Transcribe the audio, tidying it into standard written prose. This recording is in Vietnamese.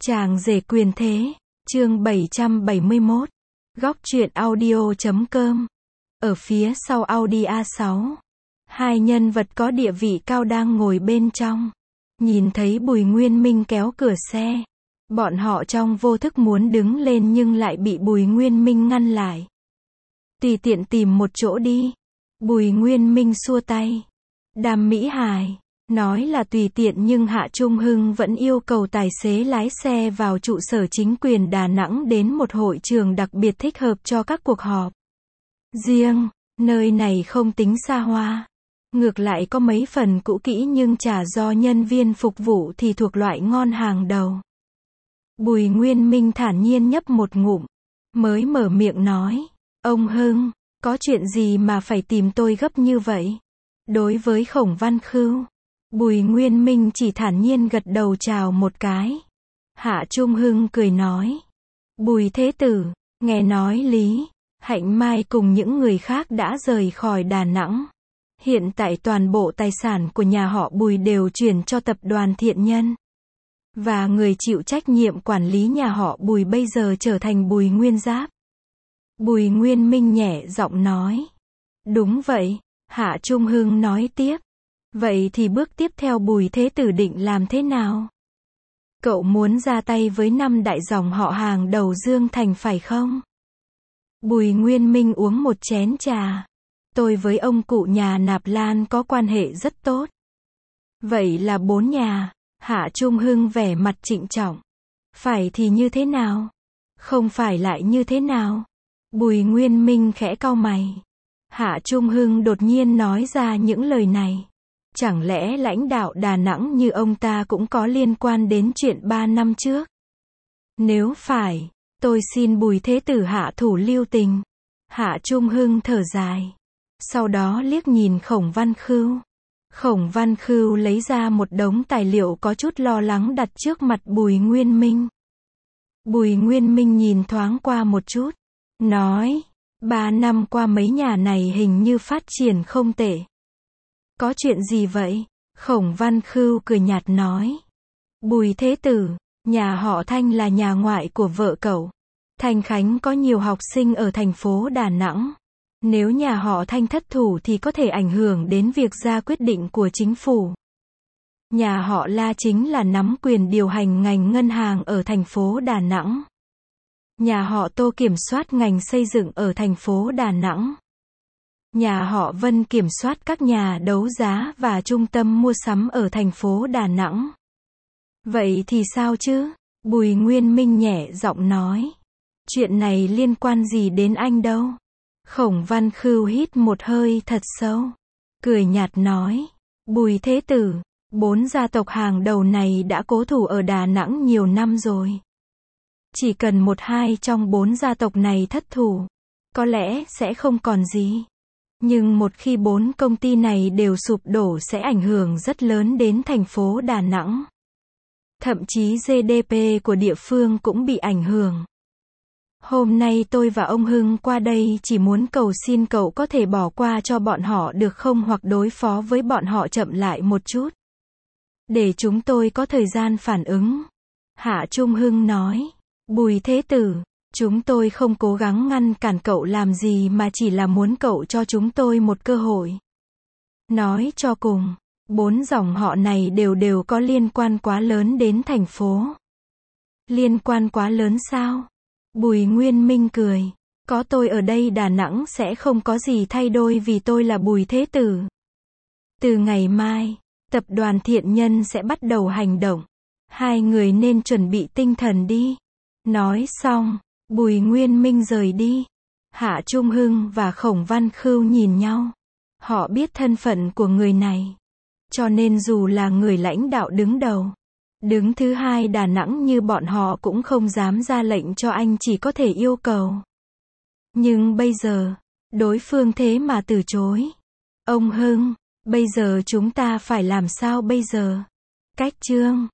Chàng rể quyền thế, chương 771, góc truyện audio.com. Ở phía sau Audi A6, hai nhân vật có địa vị cao đang ngồi bên trong. Nhìn thấy Bùi Nguyên Minh kéo cửa xe. Bọn họ trong vô thức muốn đứng lên nhưng lại bị Bùi Nguyên Minh ngăn lại. Tùy tiện tìm một chỗ đi. Bùi Nguyên Minh xua tay. Đàm Mỹ Hải nói là tùy tiện nhưng Hạ Trung Hưng vẫn yêu cầu tài xế lái xe vào trụ sở chính quyền Đà Nẵng đến một hội trường đặc biệt thích hợp cho các cuộc họp riêng. Nơi này không tính xa hoa. Ngược lại có mấy phần cũ kỹ nhưng trà do nhân viên phục vụ thì thuộc loại ngon hàng đầu. Bùi Nguyên Minh thản nhiên nhấp một ngụm. Mới mở miệng nói. Ông Hưng, có chuyện gì mà phải tìm tôi gấp như vậy? Đối với Khổng Văn Khưu, Bùi Nguyên Minh chỉ thản nhiên gật đầu chào một cái. Hạ Trung Hưng cười nói. Bùi Thế Tử, nghe nói Lý Hạnh Mai cùng những người khác đã rời khỏi Đà Nẵng. Hiện tại toàn bộ tài sản của nhà họ Bùi đều chuyển cho tập đoàn Thiện Nhân. Và người chịu trách nhiệm quản lý nhà họ Bùi bây giờ trở thành Bùi Nguyên Giáp. Bùi Nguyên Minh nhẹ giọng nói. Đúng vậy, Hạ Trung Hưng nói tiếp. Vậy thì bước tiếp theo Bùi Thế Tử định làm thế nào? Cậu muốn ra tay với 5 đại dòng họ hàng đầu Dương Thành phải không? Bùi Nguyên Minh uống một chén trà. Tôi với ông cụ nhà Nạp Lan có quan hệ rất tốt. Vậy là 4 nhà. Hạ Trung Hưng vẻ mặt trịnh trọng. Phải thì như thế nào? Không phải lại như thế nào? Bùi Nguyên Minh khẽ cau mày. Hạ Trung Hưng đột nhiên nói ra những lời này. Chẳng lẽ lãnh đạo Đà Nẵng như ông ta cũng có liên quan đến chuyện 3 năm trước? Nếu phải, tôi xin Bùi Thế Tử hạ thủ lưu tình. Hạ Trung Hưng thở dài. Sau đó liếc nhìn Khổng Văn Khưu. Khổng Văn Khưu lấy ra một đống tài liệu có chút lo lắng đặt trước mặt Bùi Nguyên Minh. Bùi Nguyên Minh nhìn thoáng qua một chút. Nói, 3 năm qua mấy nhà này hình như phát triển không tệ. Có chuyện gì vậy? Khổng Văn Khưu cười nhạt nói. Bùi Thế Tử, nhà họ Thanh là nhà ngoại của vợ cậu. Thanh Khánh có nhiều học sinh ở thành phố Đà Nẵng. Nếu nhà họ Thanh thất thủ thì có thể ảnh hưởng đến việc ra quyết định của chính phủ. Nhà họ La chính là nắm quyền điều hành ngành ngân hàng ở thành phố Đà Nẵng. Nhà họ Tô kiểm soát ngành xây dựng ở thành phố Đà Nẵng. Nhà họ Vân kiểm soát các nhà đấu giá và trung tâm mua sắm ở thành phố Đà Nẵng. Vậy thì sao chứ? Bùi Nguyên Minh nhẹ giọng nói. Chuyện này liên quan gì đến anh đâu? Khổng Văn Khưu hít một hơi thật sâu. Cười nhạt nói. Bùi Thế Tử, 4 gia tộc hàng đầu này đã cố thủ ở Đà Nẵng nhiều năm rồi. Chỉ cần 1-2 trong 4 gia tộc này thất thủ, có lẽ sẽ không còn gì. Nhưng một khi 4 công ty này đều sụp đổ sẽ ảnh hưởng rất lớn đến thành phố Đà Nẵng. Thậm chí GDP của địa phương cũng bị ảnh hưởng. Hôm nay tôi và ông Hưng qua đây chỉ muốn cầu xin cậu có thể bỏ qua cho bọn họ được không, hoặc đối phó với bọn họ chậm lại một chút. Để chúng tôi có thời gian phản ứng. Hạ Trung Hưng nói. Bùi Thế Tử, chúng tôi không cố gắng ngăn cản cậu làm gì mà chỉ là muốn cậu cho chúng tôi một cơ hội. Nói cho cùng, 4 dòng họ này đều có liên quan quá lớn đến thành phố. Liên quan quá lớn sao? Bùi Nguyên Minh cười. Có tôi ở đây Đà Nẵng sẽ không có gì thay đổi vì tôi là Bùi Thế Tử. Từ ngày mai, tập đoàn Thiện Nhân sẽ bắt đầu hành động. Hai người nên chuẩn bị tinh thần đi. Nói xong, Bùi Nguyên Minh rời đi. Hạ Trung Hưng và Khổng Văn Khưu nhìn nhau. Họ biết thân phận của người này. Cho nên dù là người lãnh đạo đứng đầu, đứng thứ hai Đà Nẵng như bọn họ cũng không dám ra lệnh cho anh, chỉ có thể yêu cầu. Nhưng bây giờ, đối phương thế mà từ chối. Ông Hưng, bây giờ chúng ta phải làm sao bây giờ? Cách chương